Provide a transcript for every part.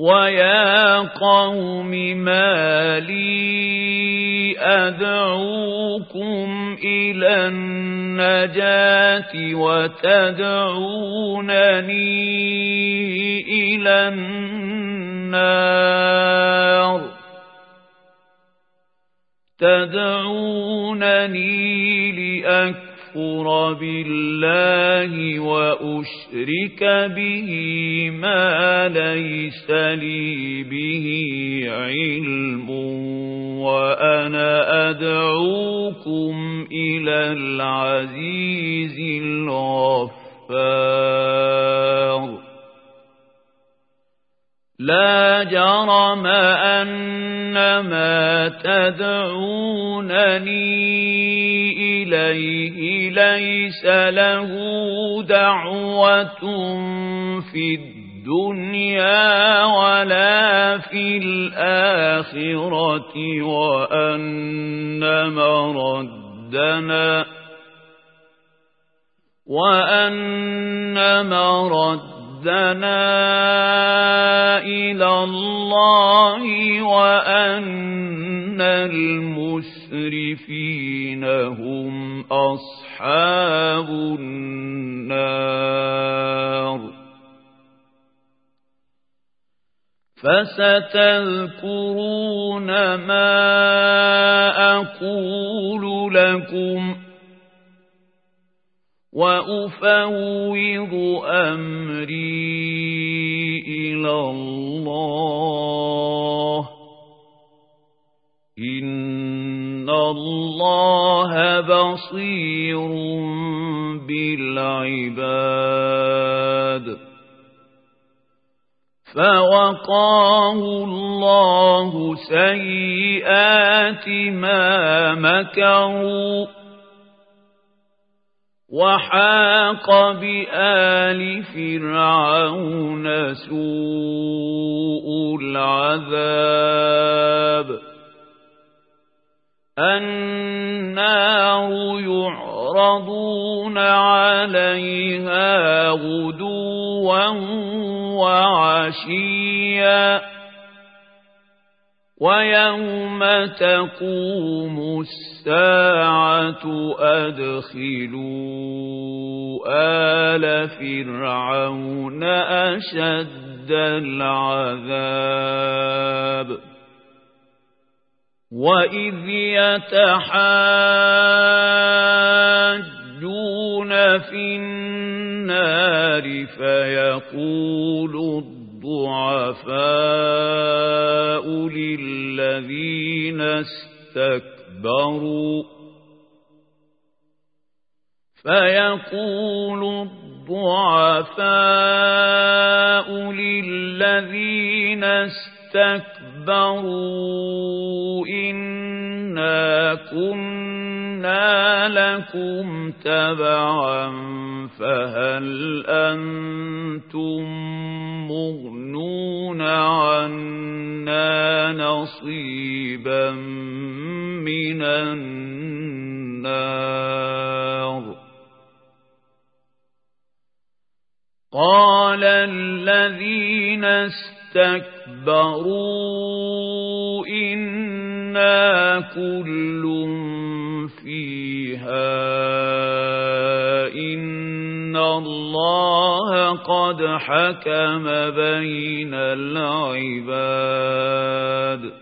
وَيَا قَوْمِ مَا لِي أَدْعُوكُمْ إِلَى النَّجَاةِ وَتَدْعُونَنِي إِلَى النَّارِ تَدْعُونَنِي لِأَكْفُرَ بِاللَّهِ وَأُشْرِكَ بِهِ مَا لَيْسَ لِي بِهِ عِلْمٌ وَأَنَا أَدْعُوكُمْ إِلَى الْعَزِيزِ الْغَفَّارِ لا جرم أن ما تدعونني إليه ليس له دعوة في الدنيا ولا في الآخرة وأن مردنا إلى الله وأن المسرفين هم أصحاب النار فستذكرون ما أقول لكم وأفوض أمري إلى الله إن الله بصير بالعباد فوقاه الله سيئات ما مكروا وحاق بآل فرعون سوء العذاب النار يعرضون عليها غدوا وعشيا ويوم تقوم الساعة أدخلوا آل فرعون أشد العذاب وإذ يتحاجون في النار فيقول الضعفاء للذين اسْتَكْبَرُوا إِنَّا كُنَّا لَكُمْ تَبَعًا فَهَلْ أَنْتُمْ مُغْنُونَ عَنَّا نَصِيبًا مِنَ النَّارِ قَالَ الَّذِينَ اسْتَكْبَرُوا إِنَّا كُلٌّ فِيهَا إِنَّ اللَّهَ قَدْ حَكَمَ بَيْنَ الْعِبَادِ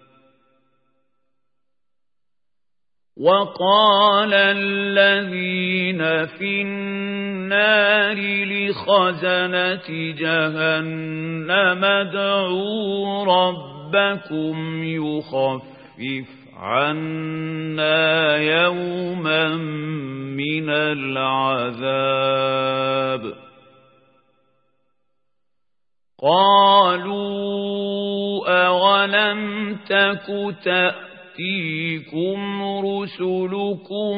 وَقَالَ الَّذِينَ فِي النَّارِ لِخَزَنَةِ جَهَنَّمَ ادْعُوا رَبَّكُمْ يُخَفِّفْ عَنَّا يَوْمًا مِنَ الْعَذَابِ قَالُوا أَوَلَمْ تَكُ تَأْتِيكُمْ رُسُلُكُم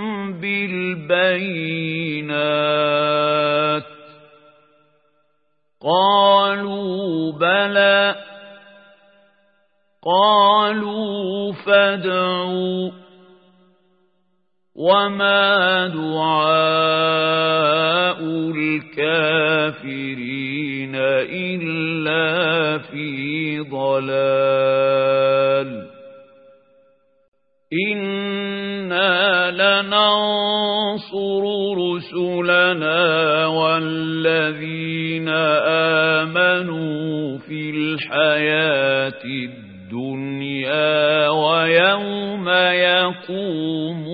بِالْبَيِّنَاتِ قَالُوا بَلَى قَالُوا فَادْعُوا وَمَا دُعَاءُ الْكَافِرِينَ إِلَّا لفي ضلال إنا لننصر رسلنا والذين آمنوا في الحياة الدنيا ويوم يقوم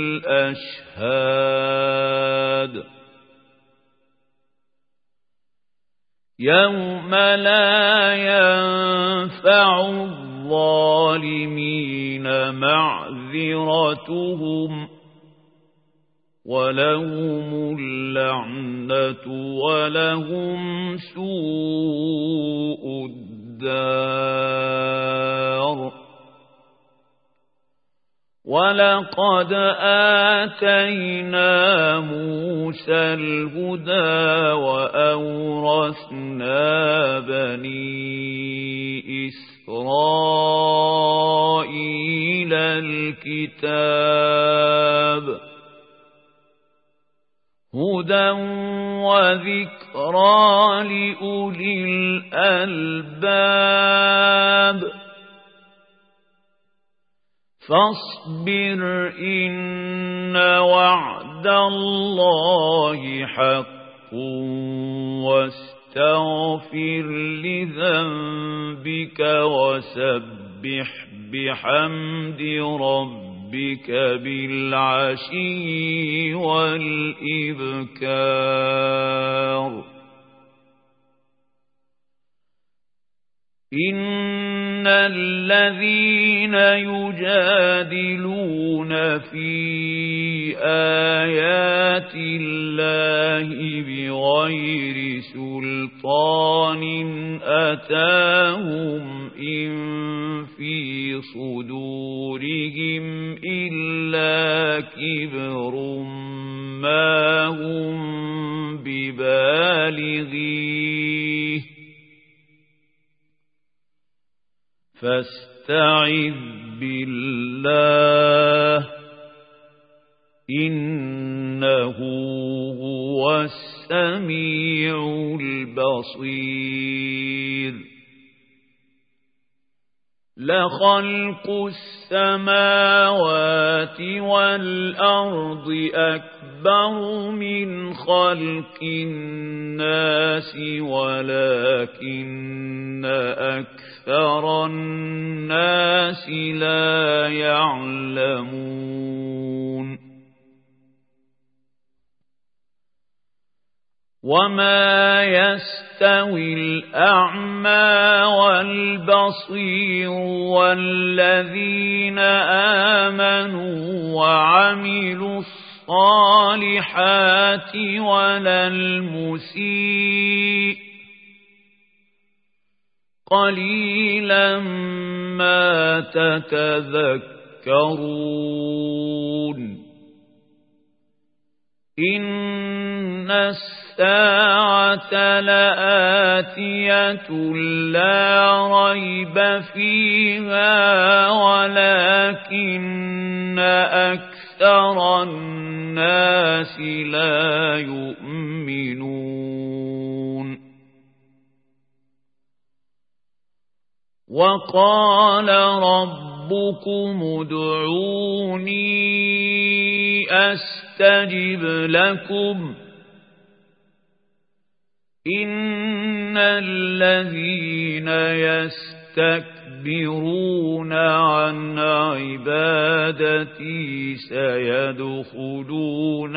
الأشهاد يوم لا ينفع الظالمين معذرتهم ولهم اللعنة ولهم سوء الدار ولقد آتينا موسى الهدى وأورثنا بني إسرائيل الكتاب هدى وذكرى لأولي الألباب فاصبر إن وعد الله حق واستغفر لذنبك وسبح بحمد ربك بالعشي والإبكار إن الذين يجادلون في آيات الله بغير سلطان أتاهم إن في صدورهم إلا كبر ما هم ببالغيه فاستعذ بالله إنه هو السميع البصير لخلق السماوات والأرض أكبر من خلق الناس ولكن أكثر الناس لا يعلمون وما يستوي الأعمى والبصير والذين آمنوا وعملوا الصالحات ولا المسيء قليلا ما تتذكرون إن الساعة لآتية لا ريب فيها ولكن أكثر الناس لا يؤمنون وقال ربكم ادعوني أستجب لكم إن الذين يستكبرون عن عبادتي سيدخلون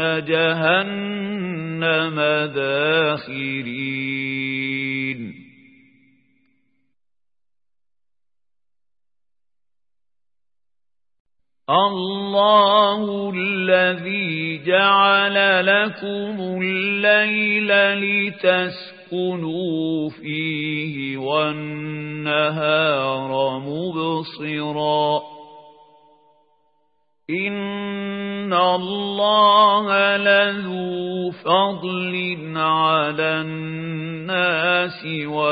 جهنم داخرين الله الذي جعل لكم الليل لتسكنوا فيه والنهار مبصرا إن الله لذو فضل على الناس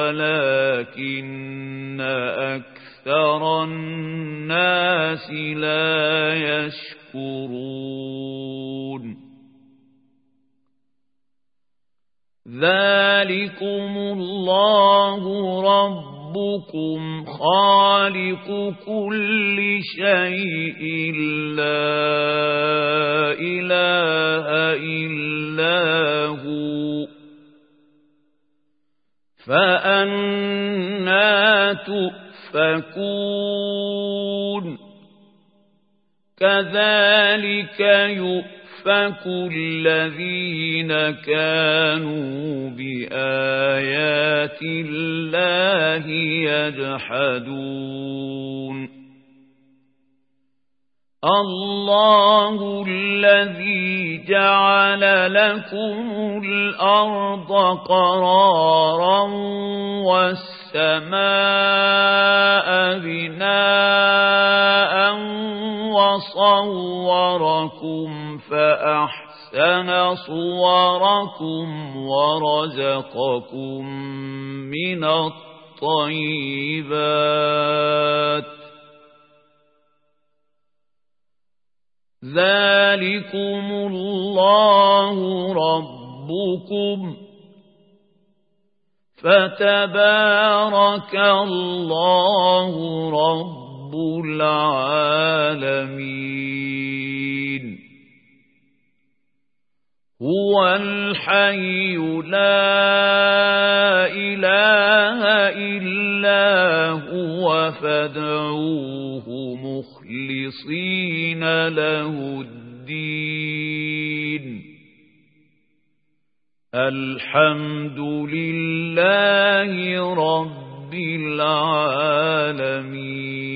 ولكن أكثر الناس لا يشكرون ذلكم الله ربكم ربكم خالق كل شيء لا إله إلا هو فأنى تؤفكون كذلك يؤفك الذين كانوا بآيات الله يجحدون الله الذي جعل لكم الأرض قرارا والسماء بناء وصوركم فأحسن صوركم ورزقكم من الطيبات ذلكم الله ربكم فتبارك الله رب العالمين هو الحي لا إله إلا هو فادعوه مخلصين له الدين الحمد لله رب العالمين